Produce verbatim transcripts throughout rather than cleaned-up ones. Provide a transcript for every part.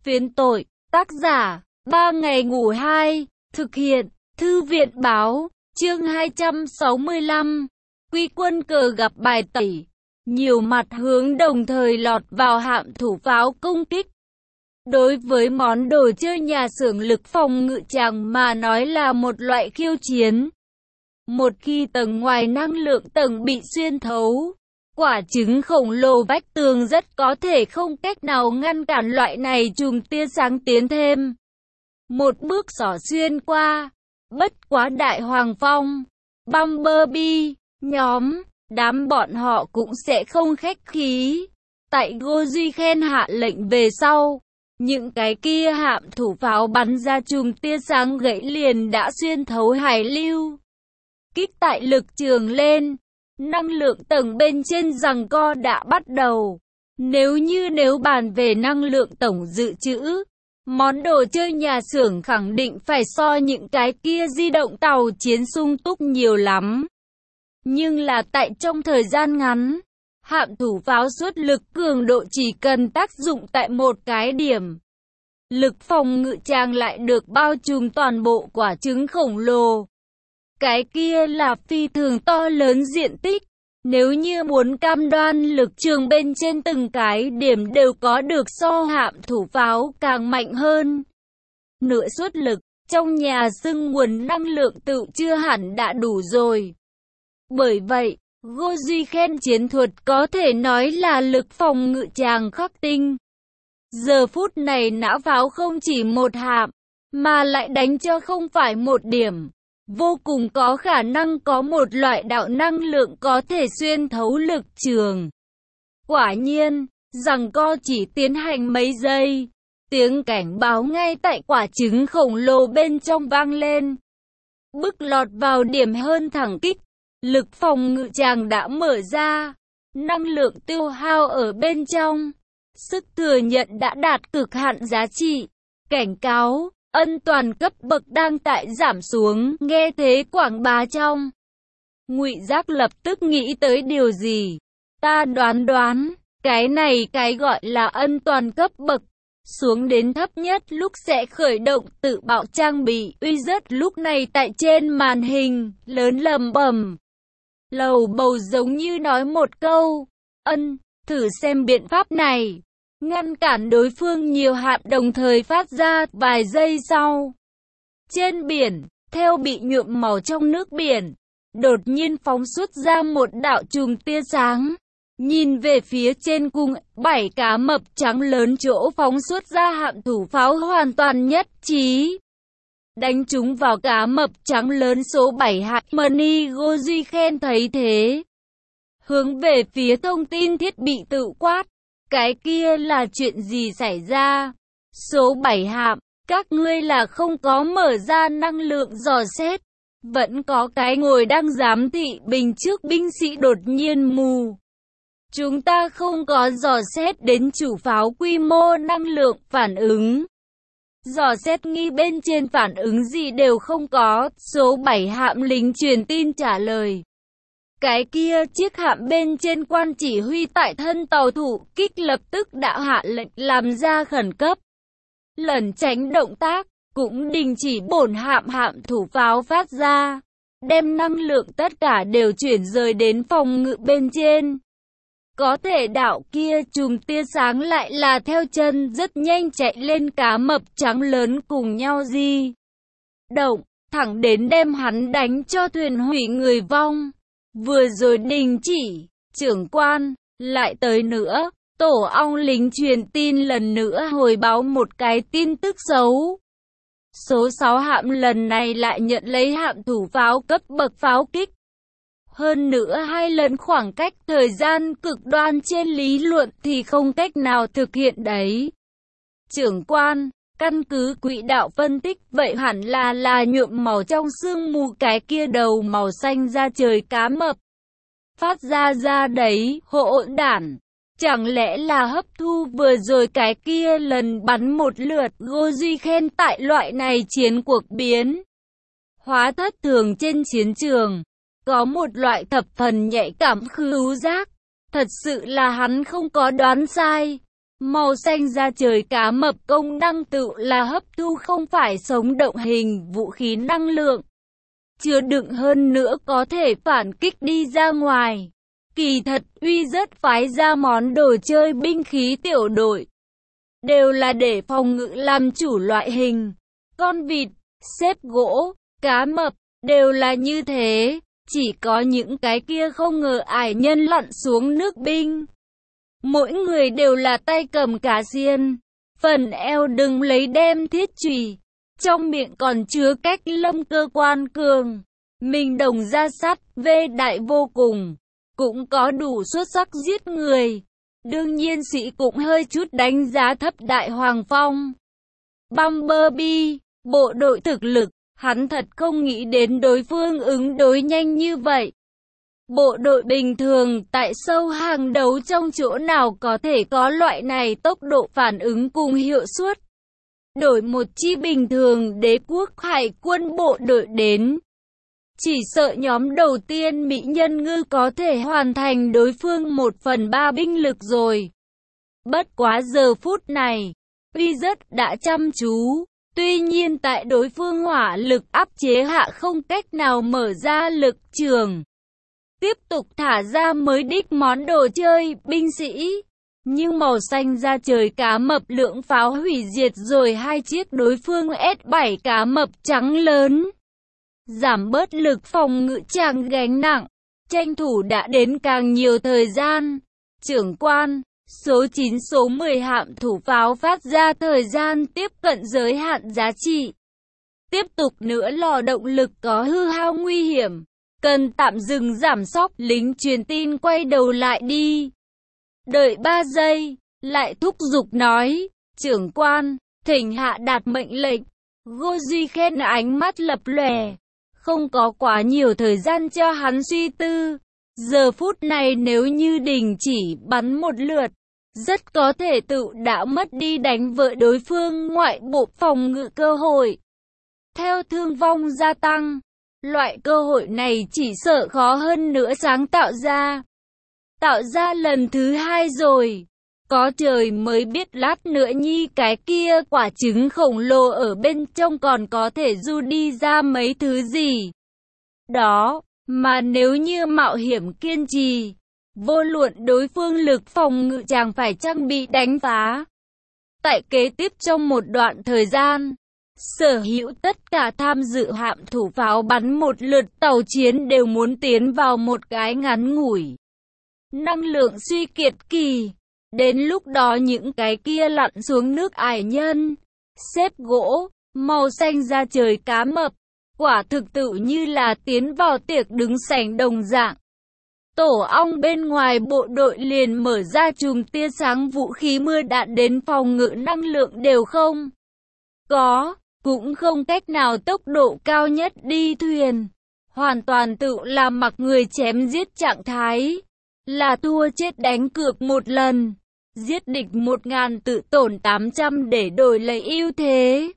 Phiến tội, tác giả, ba ngày ngủ hai, thực hiện, Thư viện báo, chương hai trăm sáu mươi lăm, Quy quân cờ gặp bài tẩy, nhiều mặt hướng đồng thời lọt vào hạm thủ pháo công kích. Đối với món đồ chơi nhà xưởng lực phòng ngự chàng mà nói là một loại khiêu chiến. Một khi tầng ngoài năng lượng tầng bị xuyên thấu, quả trứng khổng lồ vách tường rất có thể không cách nào ngăn cản loại này chùm tia sáng tiến thêm. Một bước xỏ xuyên qua, bất quá Đại Hoàng Phong, Bumblebee, nhóm, đám bọn họ cũng sẽ không khách khí. Tại Goji khen hạ lệnh về sau, những cái kia hạm thủ pháo bắn ra chùm tia sáng gãy liền đã xuyên thấu hải lưu. Kích tại lực trường lên, năng lượng tầng bên trên giằng co đã bắt đầu. Nếu như nếu bàn về năng lượng tổng dự trữ, món đồ chơi nhà xưởng khẳng định phải so những cái kia di động tàu chiến sung túc nhiều lắm. Nhưng là tại trong thời gian ngắn, hạm thủ pháo suất lực cường độ chỉ cần tác dụng tại một cái điểm. Lực phòng ngự chàng lại được bao trùm toàn bộ quả trứng khổng lồ. Cái kia là phi thường to lớn diện tích. Nếu như muốn cam đoan lực trường bên trên từng cái điểm đều có được so hạm thủ pháo càng mạnh hơn. Nửa suất lực, trong nhà xưng nguồn năng lượng tự chưa hẳn đã đủ rồi. Bởi vậy, Goji khen chiến thuật có thể nói là lực phòng ngự chàng khắc tinh. Giờ phút này nã pháo không chỉ một hạm, mà lại đánh cho không phải một điểm. Vô cùng có khả năng có một loại đạo năng lượng có thể xuyên thấu lực trường. Quả nhiên, giằng co chỉ tiến hành mấy giây, tiếng cảnh báo ngay tại quả trứng khổng lồ bên trong vang lên. Bức lọt vào điểm hơn thẳng kích, lực phòng ngự chàng đã mở ra, năng lượng tiêu hao ở bên trong, sức thừa nhận đã đạt cực hạn giá trị. Cảnh cáo, ân toàn cấp bậc đang tại giảm xuống, nghe thế quảng bá trong. Ngụy Giác lập tức nghĩ tới điều gì? Ta đoán đoán, cái này cái gọi là ân toàn cấp bậc, xuống đến thấp nhất lúc sẽ khởi động tự bạo trang bị. Uy rất lúc này tại trên màn hình, lớn lầm bầm. Lầu bầu giống như nói một câu, ân, thử xem biện pháp này. Ngăn cản đối phương nhiều hạm đồng thời phát ra. Vài giây sau, trên biển, theo bị nhuộm màu trong nước biển, đột nhiên phóng xuất ra một đạo chùm tia sáng. Nhìn về phía trên cung, bảy cá mập trắng lớn chỗ phóng xuất ra hạm thủ pháo hoàn toàn nhất trí. Đánh chúng vào cá mập trắng lớn số bảy hạng Money. Goji khen thấy thế, hướng về phía thông tin thiết bị tự quát. Cái kia là chuyện gì xảy ra? Số bảy hạm, các ngươi là không có mở ra năng lượng dò xét. Vẫn có cái ngồi đang giám thị bình trước binh sĩ đột nhiên mù. Chúng ta không có dò xét đến chủ pháo quy mô năng lượng phản ứng. Dò xét nghi bên trên phản ứng gì đều không có. Số bảy hạm lính truyền tin trả lời. Cái kia chiếc hạm bên trên quan chỉ huy tại thân tàu thủ kích lập tức đã hạ lệnh làm ra khẩn cấp. Lẩn tránh động tác, cũng đình chỉ bổn hạm hạm thủ pháo phát ra. Đem năng lượng tất cả đều chuyển rời đến phòng ngự bên trên. Có thể đạo kia chùm tia sáng lại là theo chân rất nhanh chạy lên cá mập trắng lớn cùng nhau di động, thẳng đến đem hắn đánh cho thuyền hủy người vong. Vừa rồi đình chỉ, trưởng quan, lại tới nữa, tổ ong lính truyền tin lần nữa hồi báo một cái tin tức xấu. Số sáu hạm lần này lại nhận lấy hạm thủ pháo cấp bậc pháo kích. Hơn nữa hai lần khoảng cách thời gian cực đoan trên lý luận thì không cách nào thực hiện đấy. Trưởng quan, căn cứ quỹ đạo phân tích vậy hẳn là là nhuộm màu trong sương mù cái kia đầu màu xanh ra trời cá mập. Phát ra ra đấy, hỗn đản. Chẳng lẽ là hấp thu vừa rồi cái kia lần bắn một lượt. Goji khen tại loại này chiến cuộc biến hóa thất thường trên chiến trường. Có một loại thập phần nhạy cảm khứu giác. Thật sự là hắn không có đoán sai. Màu xanh da trời cá mập công năng tự là hấp thu không phải sống động hình vũ khí năng lượng. Chứa đựng hơn nữa có thể phản kích đi ra ngoài. Kỳ thật uy rất phái ra món đồ chơi binh khí tiểu đội. Đều là để phòng ngự làm chủ loại hình. Con vịt, xếp gỗ, cá mập, đều là như thế. Chỉ có những cái kia không ngờ ải nhân lặn xuống nước binh. Mỗi người đều là tay cầm cá xiên. Phần eo đừng lấy đem thiết chùy. Trong miệng còn chứa cách lâm cơ quan cường. Mình đồng ra sắt, vê đại vô cùng. Cũng có đủ xuất sắc giết người. Đương nhiên sĩ cũng hơi chút đánh giá thấp Đại Hoàng Phong. Bumblebee, bộ đội thực lực, hắn thật không nghĩ đến đối phương ứng đối nhanh như vậy. Bộ đội bình thường tại sâu hàng đấu trong chỗ nào có thể có loại này tốc độ phản ứng cùng hiệu suất. Đổi một chi bình thường đế quốc hải quân bộ đội đến. Chỉ sợ nhóm đầu tiên Mỹ nhân ngư có thể hoàn thành đối phương một phần ba binh lực rồi. Bất quá giờ phút này, uy rất đã chăm chú. Tuy nhiên tại đối phương hỏa lực áp chế hạ không cách nào mở ra lực trường. Tiếp tục thả ra mới đích món đồ chơi, binh sĩ. Nhưng màu xanh da trời cá mập lượng pháo hủy diệt rồi hai chiếc đối phương S bảy cá mập trắng lớn. Giảm bớt lực phòng ngự chàng gánh nặng. Tranh thủ đã đến càng nhiều thời gian. Trưởng quan, số chín số mười hạm thủ pháo phát ra thời gian tiếp cận giới hạn giá trị. Tiếp tục nữa lò động lực có hư hao nguy hiểm. Cần tạm dừng giảm sóc, lính truyền tin quay đầu lại đi. Đợi ba giây, lại thúc giục nói, trưởng quan, thỉnh hạ đạt mệnh lệnh. Ngô Duy Khen ánh mắt lập lòe, không có quá nhiều thời gian cho hắn suy tư. Giờ phút này nếu như đình chỉ bắn một lượt, rất có thể tự đã mất đi đánh vợ đối phương ngoại bộ phòng ngự cơ hội. Theo thương vong gia tăng, loại cơ hội này chỉ sợ khó hơn nữa sáng tạo ra. Tạo ra lần thứ hai rồi. Có trời mới biết lát nữa nhi cái kia quả trứng khổng lồ ở bên trong còn có thể du đi ra mấy thứ gì. Đó, mà nếu như mạo hiểm kiên trì, vô luận đối phương lực phòng ngự chàng phải trang bị đánh phá. Tại kế tiếp trong một đoạn thời gian, sở hữu tất cả tham dự hạm thủ pháo bắn một lượt tàu chiến đều muốn tiến vào một cái ngắn ngủi. Năng lượng suy kiệt kỳ. Đến lúc đó những cái kia lặn xuống nước ải nhân, xếp gỗ, màu xanh da trời cá mập, quả thực tự như là tiến vào tiệc đứng sảnh đồng dạng. Tổ ong bên ngoài bộ đội liền mở ra chùm tia sáng vũ khí mưa đạn đến phòng ngự năng lượng đều không có, cũng không cách nào tốc độ cao nhất đi thuyền. Hoàn toàn tự làm mặc người chém giết trạng thái. Là thua chết đánh cược một lần. Giết địch một ngàn tự tổn tám trăm để đổi lấy ưu thế.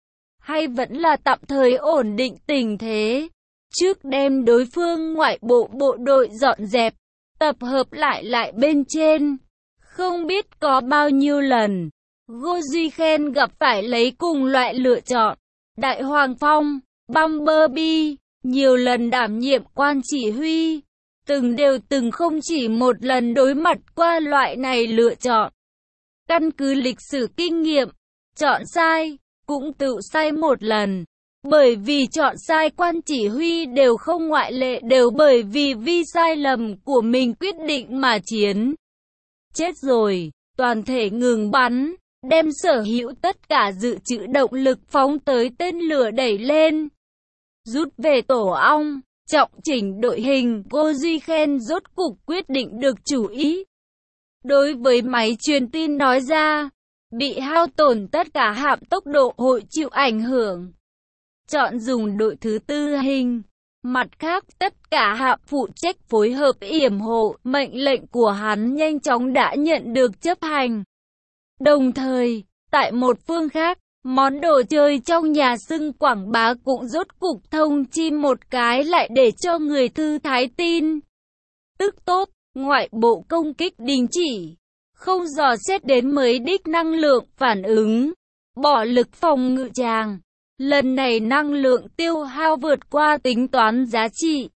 Hay vẫn là tạm thời ổn định tình thế. Trước đem đối phương ngoại bộ bộ đội dọn dẹp. Tập hợp lại lại bên trên. Không biết có bao nhiêu lần. Ngô Duy Khen gặp phải lấy cùng loại lựa chọn. Đại Hoàng Phong, Bumblebee, nhiều lần đảm nhiệm quan chỉ huy. Từng đều từng không chỉ một lần đối mặt qua loại này lựa chọn. Căn cứ lịch sử kinh nghiệm, chọn sai, cũng tự sai một lần. Bởi vì chọn sai quan chỉ huy đều không ngoại lệ đều bởi vì vi sai lầm của mình quyết định mà chiến. Chết rồi, toàn thể ngừng bắn, đem sở hữu tất cả dự trữ động lực phóng tới tên lửa đẩy lên. Rút về tổ ong. Trọng chỉnh đội hình, Ngô Duy Khen rốt cục quyết định được chủ ý. Đối với máy truyền tin nói ra, bị hao tổn tất cả hạm tốc độ hội chịu ảnh hưởng. Chọn dùng đội thứ tư hình. Mặt khác, tất cả hạm phụ trách phối hợp yểm hộ, mệnh lệnh của hắn nhanh chóng đã nhận được chấp hành. Đồng thời, tại một phương khác, món đồ chơi trong nhà xưng quảng bá cũng rốt cục thông chi một cái lại để cho người thư thái tin. Tức tốt, ngoại bộ công kích đình chỉ. không dò xét đến mới đích năng lượng phản ứng, bỏ lực phòng ngự tràng. Lần này năng lượng tiêu hao vượt qua tính toán giá trị.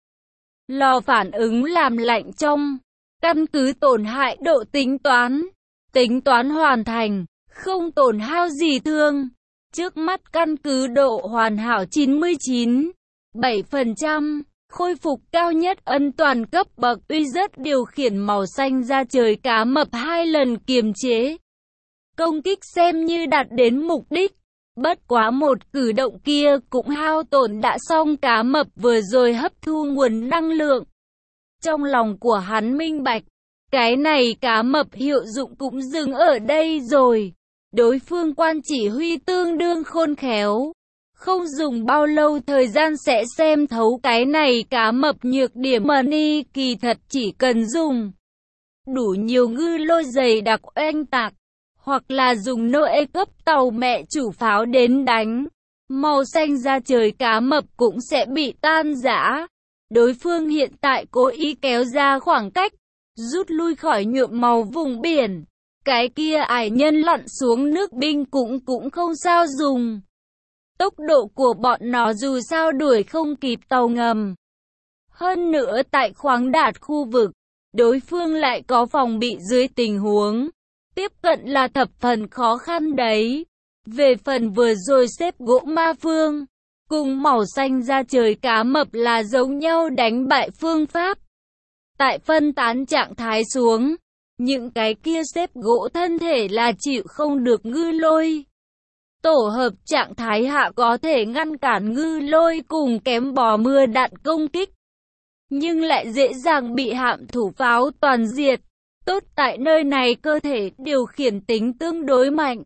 Lò phản ứng làm lạnh trong, căn cứ tổn hại độ tính toán. Tính toán hoàn thành, không tổn hao gì thương. Trước mắt căn cứ độ hoàn hảo chín mươi chín phẩy bảy phần trăm. Khôi phục cao nhất ân toàn cấp bậc uy rất điều khiển màu xanh ra trời cá mập hai lần kiềm chế. Công kích xem như đạt đến mục đích. Bất quá một cử động kia cũng hao tổn đã xong cá mập vừa rồi hấp thu nguồn năng lượng. Trong lòng của hắn minh bạch, cái này cá mập hiệu dụng cũng dừng ở đây rồi. Đối phương quan chỉ huy tương đương khôn khéo. Không dùng bao lâu thời gian sẽ xem thấu cái này cá mập nhược điểm money kỳ thật chỉ cần dùng đủ nhiều ngư lôi dày đặc oanh tạc, hoặc là dùng Noe cấp tàu mẹ chủ pháo đến đánh. Màu xanh ra trời cá mập cũng sẽ bị tan rã. Đối phương hiện tại cố ý kéo ra khoảng cách, rút lui khỏi nhuộm màu vùng biển. Cái kia ải nhân lặn xuống nước binh cũng cũng không sao dùng. Tốc độ của bọn nó dù sao đuổi không kịp tàu ngầm. Hơn nữa tại khoáng đạt khu vực, đối phương lại có phòng bị dưới tình huống tiếp cận là thập phần khó khăn đấy. Về phần vừa rồi xếp gỗ ma phương, cùng màu xanh ra trời cá mập là giống nhau đánh bại phương pháp. Tại phân tán trạng thái xuống, những cái kia xếp gỗ thân thể là chịu không được ngư lôi. Tổ hợp trạng thái hạ có thể ngăn cản ngư lôi cùng kém bò mưa đạn công kích, nhưng lại dễ dàng bị hạm thủ pháo toàn diệt. Tốt tại nơi này cơ thể điều khiển tính tương đối mạnh.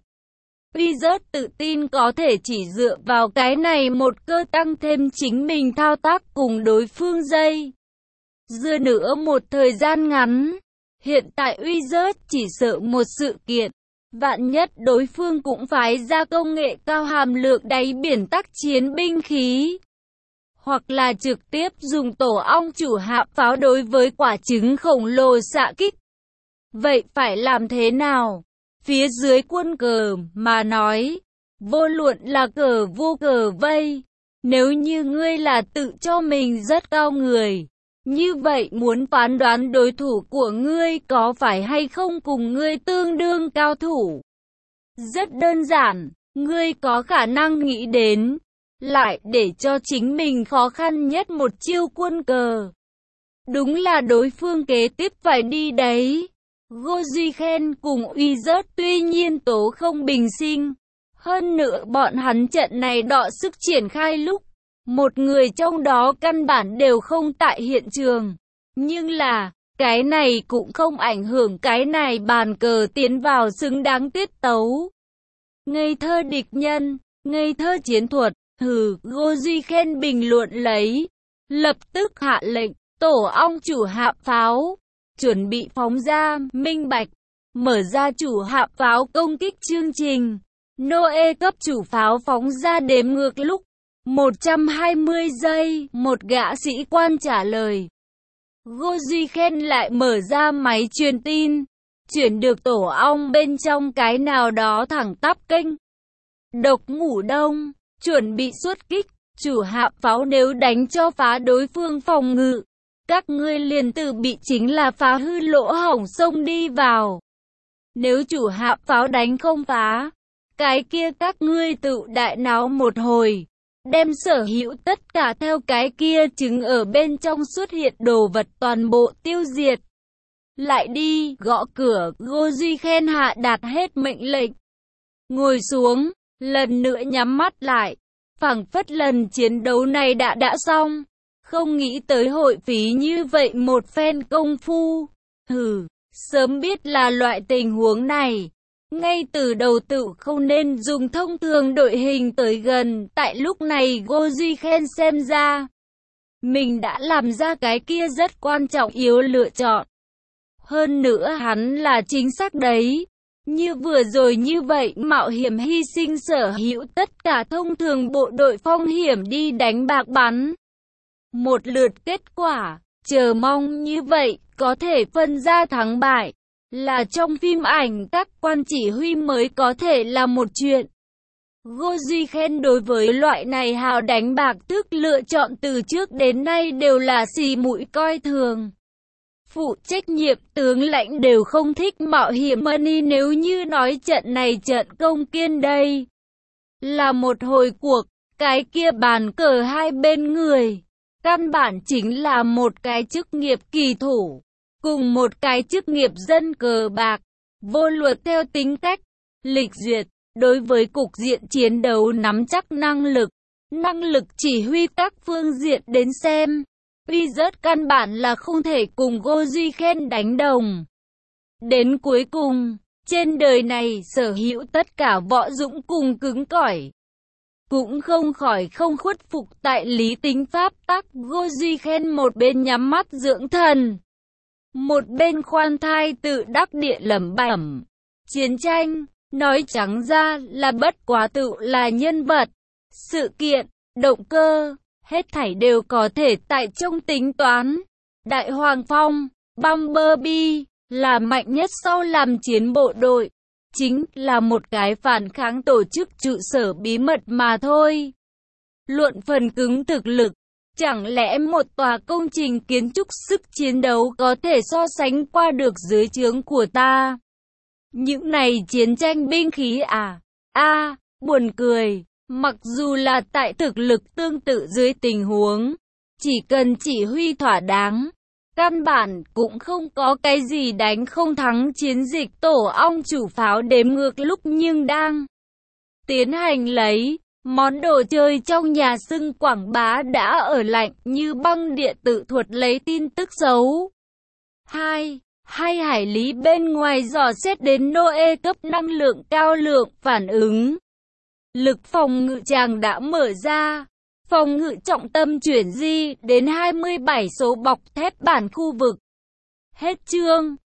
Uy rất tự tin có thể chỉ dựa vào cái này một cơ tăng thêm chính mình thao tác cùng đối phương dây. Dưa nữa một thời gian ngắn, hiện tại Uy rất chỉ sợ một sự kiện. Vạn nhất đối phương cũng phái ra công nghệ cao hàm lượng đáy biển tác chiến binh khí. Hoặc là trực tiếp dùng tổ ong chủ hạm pháo đối với quả trứng khổng lồ xạ kích. Vậy phải làm thế nào? Phía dưới quân cờ mà nói, vô luận là cờ vô cờ vây. Nếu như ngươi là tự cho mình rất cao người, như vậy muốn phán đoán đối thủ của ngươi có phải hay không cùng ngươi tương đương cao thủ. Rất đơn giản, ngươi có khả năng nghĩ đến, lại để cho chính mình khó khăn nhất một chiêu quân cờ. Đúng là đối phương kế tiếp phải đi đấy. Ngô Duy Khen cùng Uy Rớt tuy nhiên tố không bình sinh. Hơn nữa bọn hắn trận này đọ sức triển khai lúc, một người trong đó căn bản đều không tại hiện trường. Nhưng là, cái này cũng không ảnh hưởng cái này bàn cờ tiến vào xứng đáng tiết tấu. Ngây thơ địch nhân, ngây thơ chiến thuật, hừ, Ngô Duy Khen bình luận lấy. Lập tức hạ lệnh, tổ ong chủ hạm pháo. Chuẩn bị phóng ra, minh bạch, mở ra chủ hạm pháo công kích chương trình. Noe cấp chủ pháo phóng ra đếm ngược lúc một trăm hai mươi giây, một gã sĩ quan trả lời. Ngô Duy Khen lại mở ra máy truyền tin, chuyển được tổ ong bên trong cái nào đó thẳng tắp kênh. Độc ngủ đông, chuẩn bị xuất kích, chủ hạm pháo nếu đánh cho phá đối phương phòng ngự. Các ngươi liền tự bị chính là phá hư lỗ hổng xông đi vào. Nếu chủ hạm pháo đánh không phá, cái kia các ngươi tự đại náo một hồi, đem sở hữu tất cả theo cái kia chứng ở bên trong xuất hiện đồ vật toàn bộ tiêu diệt. Lại đi, gõ cửa, Ngô Duy Khen hạ đạt hết mệnh lệnh. Ngồi xuống, lần nữa nhắm mắt lại, phảng phất lần chiến đấu này đã đã xong. Không nghĩ tới hội phí như vậy một phen công phu. Hừ, sớm biết là loại tình huống này. Ngay từ đầu tự không nên dùng thông thường đội hình tới gần. Tại lúc này Ngô Duy Khen xem ra, mình đã làm ra cái kia rất quan trọng yếu lựa chọn. Hơn nữa hắn là chính xác đấy. Như vừa rồi như vậy mạo hiểm hy sinh sở hữu tất cả thông thường bộ đội phong hiểm đi đánh bạc bắn. Một lượt kết quả, chờ mong như vậy, có thể phân ra thắng bại. là trong phim ảnh các quan chỉ huy mới có thể là một chuyện. Goji khen đối với loại này hào đánh bạc thức lựa chọn từ trước đến nay đều là xì mũi coi thường. Phụ trách nhiệm tướng lãnh đều không thích mạo hiểm money nếu như nói trận này trận công kiên đây là một hồi cuộc, cái kia bàn cờ hai bên người, căn bản chính là một cái chức nghiệp kỳ thủ, cùng một cái chức nghiệp dân cờ bạc, vô luật theo tính cách, lịch duyệt, đối với cục diện chiến đấu nắm chắc năng lực, năng lực chỉ huy các phương diện đến xem. Uy rất căn bản là không thể cùng Goji khen đánh đồng. Đến cuối cùng, trên đời này sở hữu tất cả võ dũng cùng cứng cỏi, cũng không khỏi không khuất phục tại lý tính pháp tắc. Goji khen một bên nhắm mắt dưỡng thần, một bên khoan thai tự đắc địa lẩm bẩm. Chiến tranh, nói trắng ra là bất quá tự là nhân vật, sự kiện, động cơ, hết thảy đều có thể tại trong tính toán. Đại Hoàng Phong, Bumblebee, là mạnh nhất sau làm chiến bộ đội, chính là một cái phản kháng tổ chức trụ sở bí mật mà thôi. Luận phần cứng thực lực, chẳng lẽ một tòa công trình kiến trúc sức chiến đấu có thể so sánh qua được dưới trướng của ta? Những này chiến tranh binh khí à? A, à, buồn cười. Mặc dù là tại thực lực tương tự dưới tình huống, chỉ cần chỉ huy thỏa đáng, căn bản cũng không có cái gì đánh không thắng chiến dịch tổ ong chủ pháo đếm ngược lúc nhưng đang tiến hành lấy. Món đồ chơi trong nhà xưng quảng bá đã ở lạnh như băng địa tự thuật lấy tin tức xấu. hai. Hai hải lý bên ngoài dò xét đến Noe cấp năng lượng cao lượng phản ứng. Lực phòng ngự tràng đã mở ra. Phòng ngự trọng tâm chuyển di đến hai mươi bảy số bọc thép bản khu vực. Hết chương.